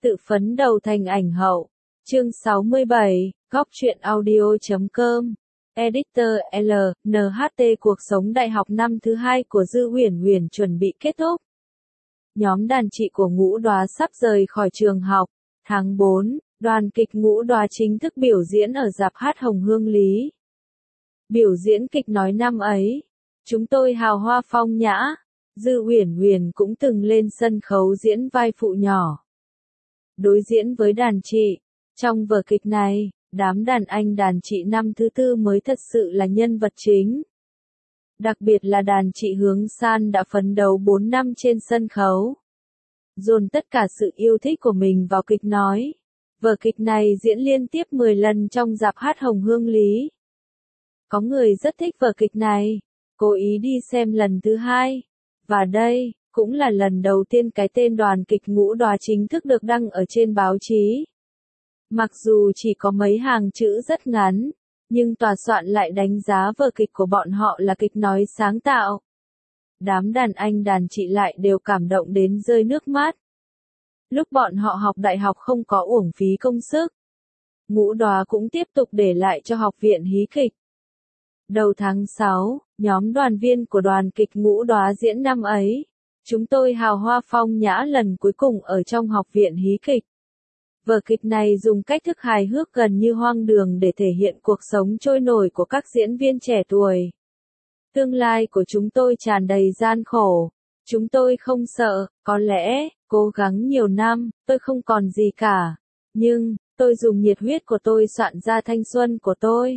Tự phấn đấu thành ảnh hậu. Chương 67, Góc truyện audio.com. Editor L, NHT. Cuộc sống đại học năm thứ 2 của Dư Uyển Uyển chuẩn bị kết thúc. Nhóm đàn chị của Ngũ Đóa sắp rời khỏi trường học. Tháng 4, đoàn kịch Ngũ Đóa chính thức biểu diễn ở rạp hát Hồng Hương Lý. Biểu diễn kịch nói năm ấy, chúng tôi hào hoa phong nhã. Dư Uyển Uyển cũng từng lên sân khấu diễn vai phụ nhỏ. Đối diễn với đàn chị, trong vở kịch này, đám đàn anh đàn chị năm thứ tư mới thật sự là nhân vật chính. Đặc biệt là đàn chị Hướng San đã phấn đấu 4 năm trên sân khấu, dồn tất cả sự yêu thích của mình vào kịch nói. Vở kịch này diễn liên tiếp 10 lần trong rạp hát Hồng Hương Lý. Có người rất thích vở kịch này, cố ý đi xem lần thứ 2. Và đây, cũng là lần đầu tiên cái tên đoàn kịch Ngũ Đóa chính thức được đăng ở trên báo chí. Mặc dù chỉ có mấy hàng chữ rất ngắn, nhưng tòa soạn lại đánh giá vở kịch của bọn họ là kịch nói sáng tạo. Đám đàn anh đàn chị lại đều cảm động đến rơi nước mắt. Lúc bọn họ học đại học không có uổng phí công sức. Ngũ Đóa cũng tiếp tục để lại cho học viện hí kịch. Đầu tháng 6, nhóm đoàn viên của đoàn kịch Ngũ Đóa diễn năm ấy. Chúng tôi hào hoa phong nhã lần cuối cùng ở trong học viện hí kịch. Vở kịch này dùng cách thức hài hước gần như hoang đường để thể hiện cuộc sống trôi nổi của các diễn viên trẻ tuổi. Tương lai của chúng tôi tràn đầy gian khổ. Chúng tôi không sợ, có lẽ, cố gắng nhiều năm, tôi không còn gì cả. Nhưng, tôi dùng nhiệt huyết của tôi soạn ra thanh xuân của tôi.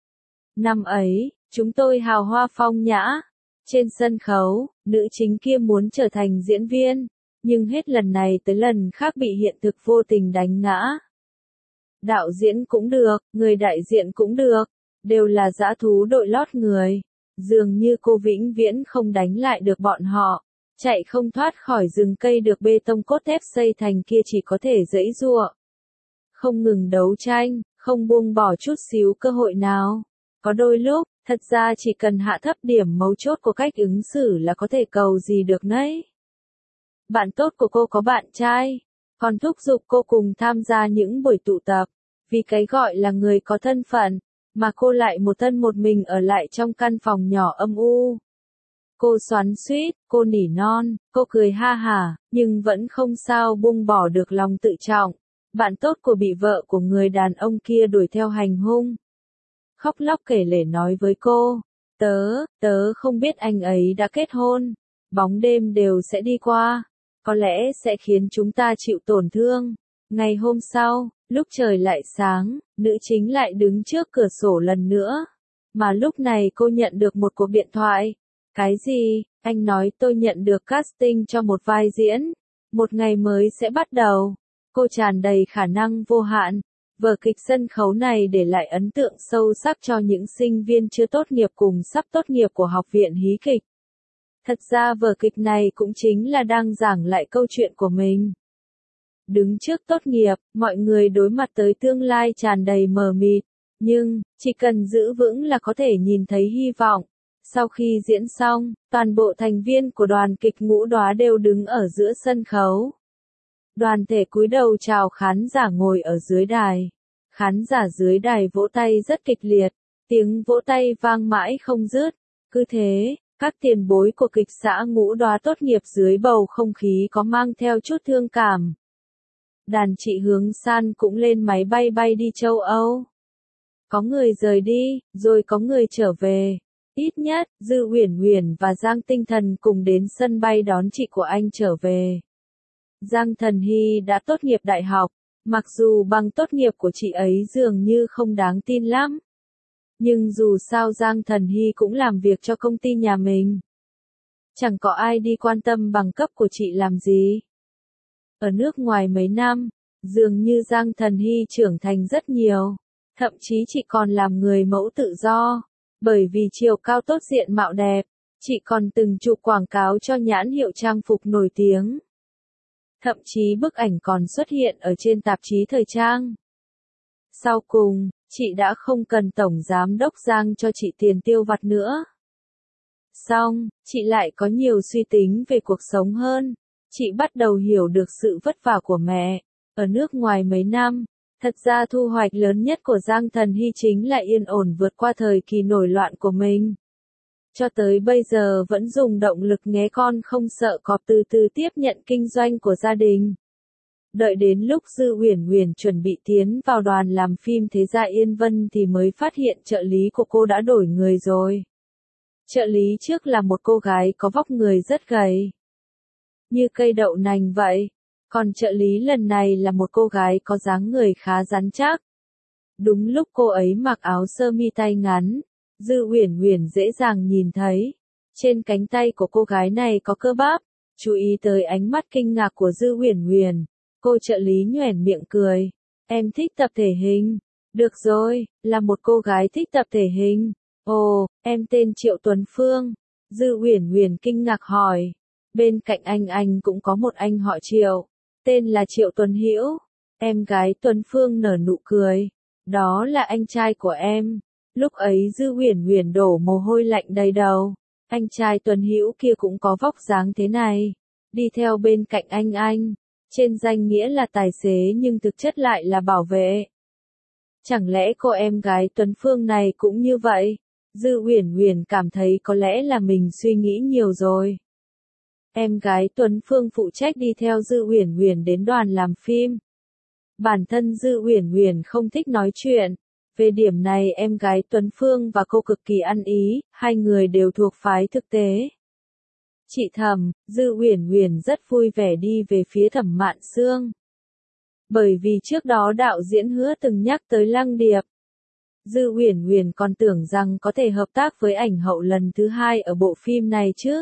Năm ấy, chúng tôi hào hoa phong nhã. Trên sân khấu, nữ chính kia muốn trở thành diễn viên, nhưng hết lần này tới lần khác bị hiện thực vô tình đánh ngã. Đạo diễn cũng được, người đại diện cũng được, đều là dã thú đội lót người. Dường như cô vĩnh viễn không đánh lại được bọn họ, chạy không thoát khỏi rừng cây được bê tông cốt thép xây thành kia chỉ có thể giãy giụa. Không ngừng đấu tranh, không buông bỏ chút xíu cơ hội nào. Có đôi lúc, thật ra chỉ cần hạ thấp điểm mấu chốt của cách ứng xử là có thể cầu gì được nấy. Bạn tốt của cô có bạn trai, còn thúc giục cô cùng tham gia những buổi tụ tập, vì cái gọi là người có thân phận, mà cô lại một thân một mình ở lại trong căn phòng nhỏ âm u. Cô xoắn xuýt, cô nỉ non, cô cười ha hả, nhưng vẫn không sao buông bỏ được lòng tự trọng. Bạn tốt của bị vợ của người đàn ông kia đuổi theo hành hung. Khóc lóc kể lể nói với cô, tớ không biết anh ấy đã kết hôn, bóng đêm đều sẽ đi qua, có lẽ sẽ khiến chúng ta chịu tổn thương. Ngày hôm sau, lúc trời lại sáng, nữ chính lại đứng trước cửa sổ lần nữa, mà lúc này cô nhận được một cuộc điện thoại. Cái gì? Anh nói tôi nhận được casting cho một vai diễn, một ngày mới sẽ bắt đầu. Cô tràn đầy khả năng vô hạn. Vở kịch sân khấu này để lại ấn tượng sâu sắc cho những sinh viên chưa tốt nghiệp cùng sắp tốt nghiệp của học viện hí kịch. Thật ra vở kịch này cũng chính là đang giảng lại câu chuyện của mình. Đứng trước tốt nghiệp, mọi người đối mặt tới tương lai tràn đầy mờ mịt, nhưng, chỉ cần giữ vững là có thể nhìn thấy hy vọng. Sau khi diễn xong, toàn bộ thành viên của đoàn kịch Ngũ Đóa đều đứng ở giữa sân khấu. Đoàn thể cúi đầu chào khán giả ngồi ở dưới đài. Khán giả dưới đài vỗ tay rất kịch liệt, tiếng vỗ tay vang mãi không dứt. Cứ thế, các tiền bối của kịch xã Ngũ Đóa tốt nghiệp dưới bầu không khí có mang theo chút thương cảm. Đàn chị Hướng San cũng lên máy bay bay đi châu Âu. Có người rời đi, rồi có người trở về. Ít nhất, Dư Uyển Uyển và Giang Tinh Thần cùng đến sân bay đón chị của anh trở về. Giang Thần Hy đã tốt nghiệp đại học, mặc dù bằng tốt nghiệp của chị ấy dường như không đáng tin lắm. Nhưng dù sao Giang Thần Hy cũng làm việc cho công ty nhà mình. Chẳng có ai đi quan tâm bằng cấp của chị làm gì. Ở nước ngoài mấy năm, dường như Giang Thần Hy trưởng thành rất nhiều. Thậm chí chị còn làm người mẫu tự do. Bởi vì chiều cao tốt diện mạo đẹp, chị còn từng chụp quảng cáo cho nhãn hiệu trang phục nổi tiếng. Thậm chí bức ảnh còn xuất hiện ở trên tạp chí thời trang. Sau cùng, chị đã không cần tổng giám đốc Giang cho chị tiền tiêu vặt nữa. Xong, chị lại có nhiều suy tính về cuộc sống hơn. Chị bắt đầu hiểu được sự vất vả của mẹ. ở nước ngoài mấy năm. Thật ra thu hoạch lớn nhất của Giang Thần Hy chính là yên ổn vượt qua thời kỳ nổi loạn của mình. Cho tới bây giờ vẫn dùng động lực nghé con không sợ cọp từ từ tiếp nhận kinh doanh của gia đình. Đợi đến lúc Dư Uyển Uyển chuẩn bị tiến vào đoàn làm phim Thế Gia Yên Vân thì mới phát hiện trợ lý của cô đã đổi người rồi. Trợ lý trước là một cô gái có vóc người rất gầy, như cây đậu nành vậy. Còn trợ lý lần này là một cô gái có dáng người khá rắn chắc. Đúng lúc cô ấy mặc áo sơ mi tay ngắn, Dư Uyển Uyển dễ dàng nhìn thấy, trên cánh tay của cô gái này có cơ bắp. Chú ý tới ánh mắt kinh ngạc của Dư Uyển Uyển, cô trợ lý nhoẻn miệng cười. Em thích tập thể hình. Được rồi, là một cô gái thích tập thể hình. Ồ, em tên Triệu Tuấn Phương. Dư Uyển Uyển kinh ngạc hỏi. Bên cạnh anh cũng có một anh họ Triệu, tên là Triệu Tuấn Hữu. Em gái Tuấn Phương nở nụ cười. Đó là anh trai của em. Lúc ấy Dư Uyển Uyển đổ mồ hôi lạnh đầy đầu. Anh trai Tuấn Hữu kia cũng có vóc dáng thế này, đi theo bên cạnh anh. Trên danh nghĩa là tài xế nhưng thực chất lại là bảo vệ. Chẳng lẽ cô em gái Tuấn Phương này cũng như vậy? Dư Uyển Uyển cảm thấy có lẽ là mình suy nghĩ nhiều rồi. Em gái Tuấn Phương phụ trách đi theo Dư Uyển Uyển đến đoàn làm phim. Bản thân Dư Uyển Uyển không thích nói chuyện. Về điểm này em gái Tuấn Phương và cô cực kỳ ăn ý, hai người đều thuộc phái thực tế. Chị Thẩm, Dư Uyển Uyển rất vui vẻ đi về phía Thẩm Mạn Sương. Bởi vì trước đó đạo diễn Hứa từng nhắc tới Lăng Điệp. Dư Uyển Uyển còn tưởng rằng có thể hợp tác với ảnh hậu lần thứ hai ở bộ phim này chứ.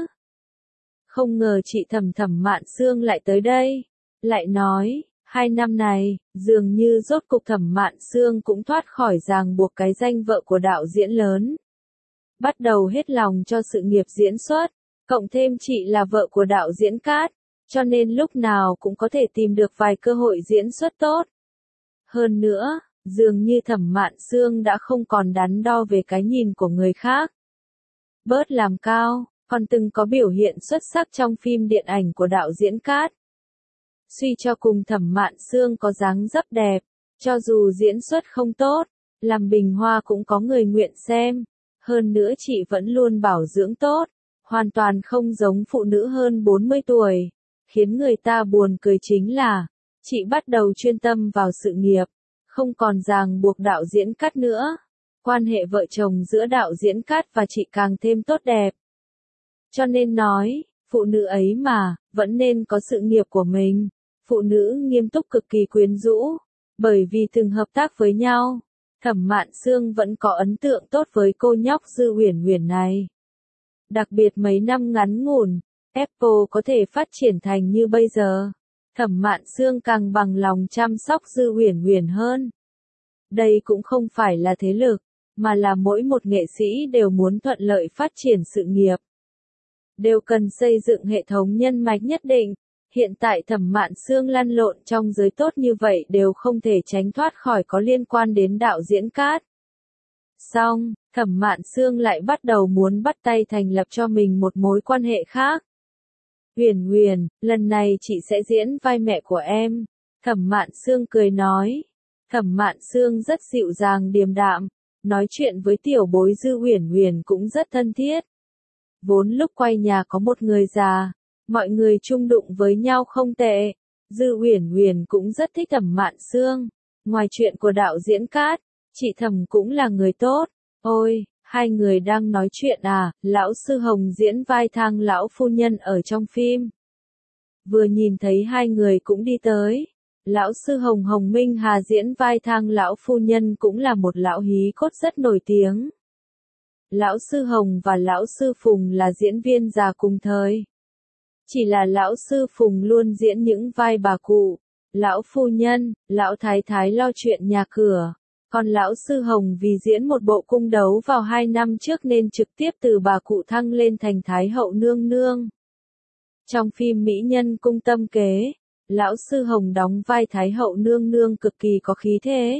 Không ngờ chị Thẩm Mạn Sương lại tới đây. Lại nói, 2 năm này, dường như rốt cục Thẩm Mạn Sương cũng thoát khỏi ràng buộc cái danh vợ của đạo diễn lớn. Bắt đầu hết lòng cho sự nghiệp diễn xuất. Cộng thêm chị là vợ của đạo diễn Cát, cho nên lúc nào cũng có thể tìm được vài cơ hội diễn xuất tốt. Hơn nữa, dường như Thẩm Mạn Sương đã không còn đắn đo về cái nhìn của người khác. Bớt làm cao, còn từng có biểu hiện xuất sắc trong phim điện ảnh của đạo diễn Cát. Suy cho cùng Thẩm Mạn Sương có dáng dấp đẹp, cho dù diễn xuất không tốt, làm bình hoa cũng có người nguyện xem. Hơn nữa chị vẫn luôn bảo dưỡng tốt. Hoàn toàn không giống phụ nữ hơn 40 tuổi. Khiến người ta buồn cười chính là, chị bắt đầu chuyên tâm vào sự nghiệp, không còn ràng buộc đạo diễn Cát nữa. Quan hệ vợ chồng giữa đạo diễn Cát và chị càng thêm tốt đẹp. Cho nên nói, phụ nữ ấy mà, vẫn nên có sự nghiệp của mình. Phụ nữ nghiêm túc cực kỳ quyến rũ, bởi vì từng hợp tác với nhau. Thẩm Mạn Sương vẫn có ấn tượng tốt với cô nhóc Dư Uyển Uyển này. Đặc biệt mấy năm ngắn ngủn, Apple có thể phát triển thành như bây giờ. Thẩm Mạn Sương càng bằng lòng chăm sóc Dư Uyển Uyển hơn. Đây cũng không phải là thế lực, mà là mỗi một nghệ sĩ đều muốn thuận lợi phát triển sự nghiệp. Đều cần xây dựng hệ thống nhân mạch nhất định. Hiện tại Thẩm Mạn Sương lăn lộn trong giới tốt như vậy đều không thể tránh thoát khỏi có liên quan đến đạo diễn Cát. Xong, Thẩm Mạn Sương lại bắt đầu muốn bắt tay thành lập cho mình một mối quan hệ khác. Uyển Uyển, lần này chị sẽ diễn vai mẹ của em. Thẩm Mạn Sương cười nói. Thẩm Mạn Sương rất dịu dàng điềm đạm, nói chuyện với tiểu bối Dư Uyển Uyển cũng rất thân thiết. Vốn lúc quay nhà có một người già, mọi người chung đụng với nhau không tệ. Dư Uyển Uyển cũng rất thích Thẩm Mạn Sương. Ngoài chuyện của đạo diễn Cát, chị Thẩm cũng là người tốt. Ôi, hai người đang nói chuyện à? Lão Sư Hồng diễn vai Thang lão phu nhân ở trong phim. Vừa nhìn thấy hai người cũng đi tới. Lão Sư Hồng Hồng Minh Hà diễn vai Thang lão phu nhân cũng là một lão hí cốt rất nổi tiếng. Lão Sư Hồng và Lão Sư Phùng là diễn viên già cùng thời. Chỉ là Lão Sư Phùng luôn diễn những vai bà cụ, lão phu nhân, lão thái thái lo chuyện nhà cửa. Còn Lão Sư Hồng vì diễn một bộ cung đấu vào 2 năm trước nên trực tiếp từ bà cụ thăng lên thành Thái hậu nương nương. Trong phim Mỹ Nhân Cung Tâm Kế, Lão Sư Hồng đóng vai Thái hậu nương nương cực kỳ có khí thế,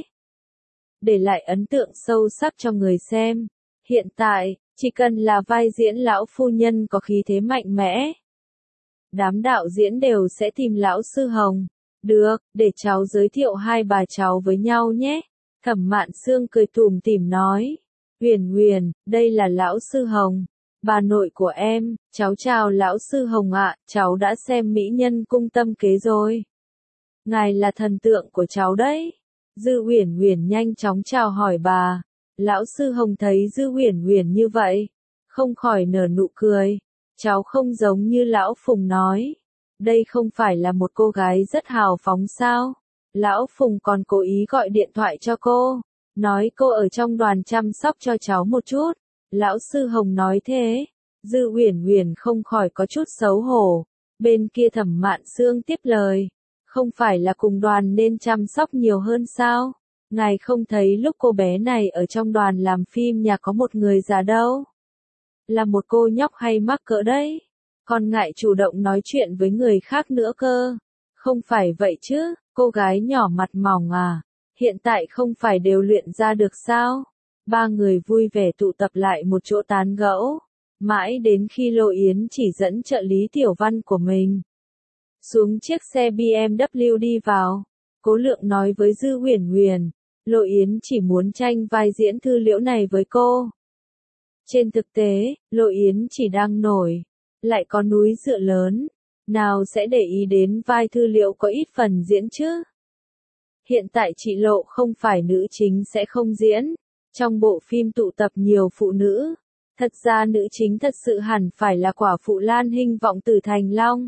để lại ấn tượng sâu sắc cho người xem. Hiện tại, chỉ cần là vai diễn lão phu nhân có khí thế mạnh mẽ, đám đạo diễn đều sẽ tìm Lão Sư Hồng. Được, để cháu giới thiệu hai bà cháu với nhau nhé. Thẩm Mạn Sương cười tủm tỉm nói. Huyền Huyền, đây là lão sư Hồng, bà nội của em. Cháu chào lão sư Hồng ạ, cháu đã xem Mỹ Nhân Cung Tâm Kế rồi. Ngài là thần tượng của cháu đấy. Dư Uyển Uyển nhanh chóng chào hỏi bà. Lão sư Hồng thấy Dư Uyển Uyển như vậy, không khỏi nở nụ cười. Cháu không giống như lão Phùng nói. Đây không phải là một cô gái rất hào phóng sao? Lão Phùng còn cố ý gọi điện thoại cho cô, nói cô ở trong đoàn chăm sóc cho cháu một chút. Lão sư Hồng nói thế. Dư Uyển Uyển không khỏi có chút xấu hổ. Bên kia Thẩm Mạn Sương tiếp lời. Không phải là cùng đoàn nên chăm sóc nhiều hơn sao? Ngài không thấy lúc cô bé này ở trong đoàn làm phim nhà có một người già đâu. Là một cô nhóc hay mắc cỡ đấy. Còn ngại chủ động nói chuyện với người khác nữa cơ. Không phải vậy chứ, cô gái nhỏ mặt mỏng à. Hiện tại không phải đều luyện ra được sao? Ba người vui vẻ tụ tập lại một chỗ tán gẫu. Mãi đến khi Lộ Yến chỉ dẫn trợ lý Tiểu Văn của mình xuống chiếc xe BMW đi vào. Cố Lượng nói với Dư Uyển Uyển, Lộ Yến chỉ muốn tranh vai diễn Thư Liễu này với cô. Trên thực tế, Lộ Yến chỉ đang nổi, lại có núi dựa lớn, nào sẽ để ý đến vai Thư Liễu có ít phần diễn chứ. Hiện tại chị Lộ không phải nữ chính sẽ không diễn, trong bộ phim tụ tập nhiều phụ nữ. Thật ra nữ chính thật sự hẳn phải là quả phụ Lan Hinh vọng từ Thành Long.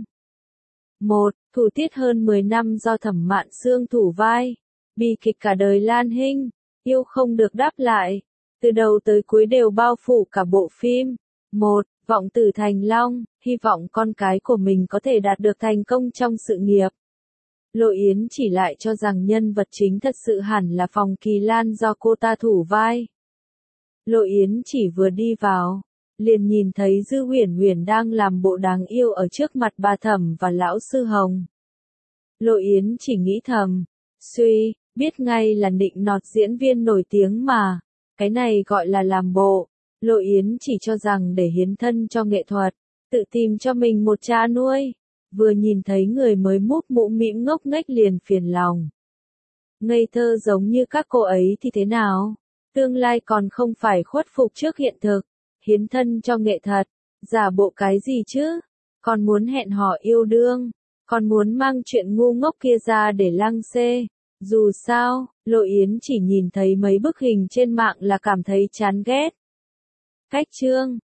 Thủ tiết hơn 10 năm do Thẩm Mạn Sương thủ vai. Bi kịch cả đời Lan Hinh, yêu không được đáp lại. Từ đầu tới cuối đều bao phủ cả bộ phim. Vọng Tử Thành Long, hy vọng con cái của mình có thể đạt được thành công trong sự nghiệp. Lộ Yến chỉ lại cho rằng nhân vật chính thật sự hẳn là Phòng Kỳ Lan do cô ta thủ vai. Lộ Yến chỉ vừa đi vào, liền nhìn thấy Dư Uyển Uyển đang làm bộ đáng yêu ở trước mặt bà Thẩm và lão sư Hồng. Lộ Yến chỉ nghĩ thầm, biết ngay là nịnh nọt diễn viên nổi tiếng mà, cái này gọi là làm bộ. Lộ Yến chỉ cho rằng để hiến thân cho nghệ thuật, tự tìm cho mình một cha nuôi. Vừa nhìn thấy người mới múc mũ mĩm ngốc nghếch liền phiền lòng. Ngây thơ giống như các cô ấy thì thế nào? Tương lai còn không phải khuất phục trước hiện thực. Hiến thân cho nghệ thuật, giả bộ cái gì chứ? Còn muốn hẹn hò yêu đương, còn muốn mang chuyện ngu ngốc kia ra để lăng xê. Dù sao, Lộ Yến chỉ nhìn thấy mấy bức hình trên mạng là cảm thấy chán ghét. Cách chương